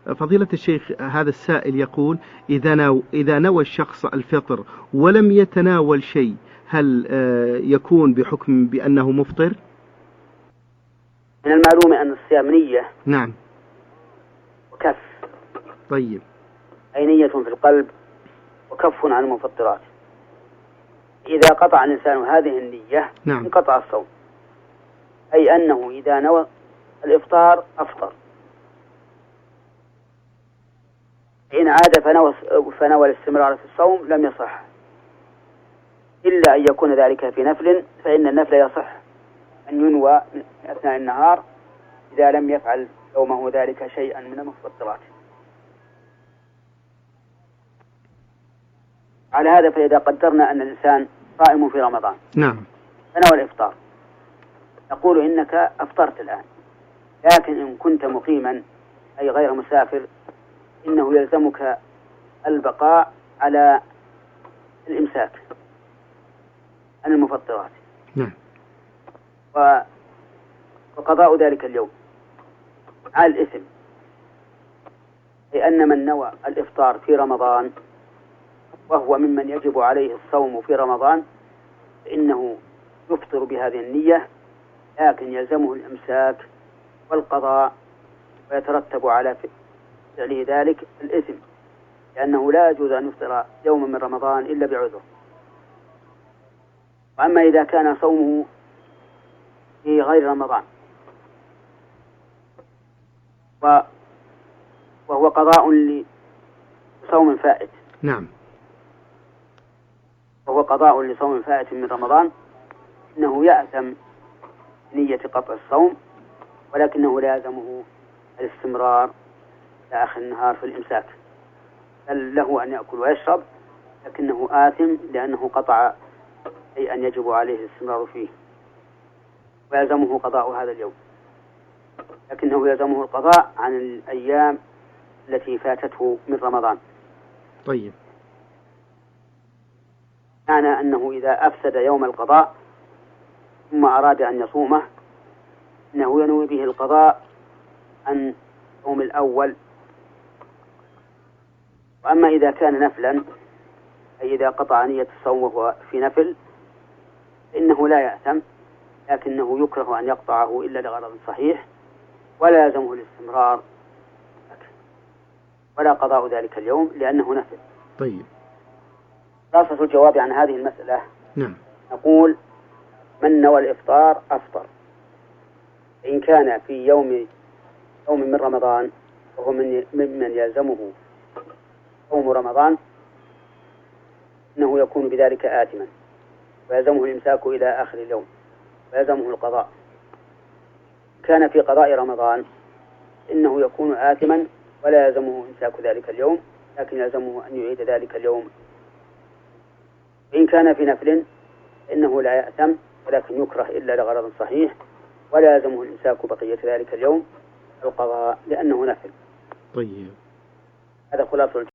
فضيلة الشيخ، هذا السائل يقول: إذا نوى الشخص الفطر ولم يتناول شيء، هل يكون بحكم بأنه مفطر؟ من المعلوم أن الصيام نية. نعم. وكف. طيب. أي نية في القلب وكف عن المفطرات. إذا قطع الإنسان هذه النية نعم. انقطع الصوم، أي أنه إذا نوى الإفطار أفطر، إن عاد فنوى الاستمرار في الصوم لم يصح، إلا أن يكون ذلك في نفل، فإن النفل يصح أن ينوى أثناء النهار إذا لم يفعل يومه ذلك شيئا من المفطرات. على هذا فإذا قدرنا أن الإنسان صائم في رمضان، نعم، فنوى الإفطار، نقول إنك أفطرت الآن، لكن إن كنت مقيما أي غير مسافر إنه يلزمك البقاء على الإمساك عن المفطرات. نعم. وقضاء ذلك اليوم على الإثم، لأن من نوى الإفطار في رمضان وهو ممن يجب عليه الصوم في رمضان فإنه يفطر بهذه النية، لكن يلزمه الإمساك والقضاء، ويترتب على فعله ذلك الإثم، لأنه لا يجوز أن يفطر يوما من رمضان إلا بعذر. وأما إذا كان صومه في غير رمضان وهو قضاء لصوم فائت، نعم، وهو قضاء لصوم فائت من رمضان، إنه يأثم نية قطع الصوم، ولكنه لازمه الاستمرار إلى آخر النهار في الإمساك، بل له أن يأكل ويشرب، لكنه آثم لأنه قطع شيئا يجب عليه الاستمرار فيه، ويلزمه قضاء هذا اليوم، لكنه يلزمه القضاء عن الأيام التي فاتته من رمضان. طيب. معنى أنه إذا أفسد يوم القضاء ثم أراد أن يصومه إنه ينوي به القضاء عن يوم الأول. وأما إذا كان نفلا، أي إذا قطع نية الصوم وهو في نفل، إنه لا يأثم، لكنه يكره أن يقطعه إلا لغرض صحيح، ولا يلزمه الاستمرار ولا قضاء ذلك اليوم لأنه نفل. طيب. خلاصة الجواب عن هذه المسألة، نعم، نقول من نوى الإفطار أفطر، إن كان في يوم من رمضان وهو ممن يلزمه صوم رمضان إنه يكون بذلك آثما، ويلزمه الإمساك إلى آخر اليوم، ويلزمه القضاء. كان في قضاء رمضان إنه يكون آثما ولا يلزمه إمساك ذلك اليوم، لكن يلزمه أن يعيد ذلك اليوم. وإن كان في نفل إنه لا يأثم، ولكن يكره إلا لغرض صحيح، ولا يلزمه الإمساك بقية ذلك اليوم القضاء لأنه نفل. طيب. هذا خلاصة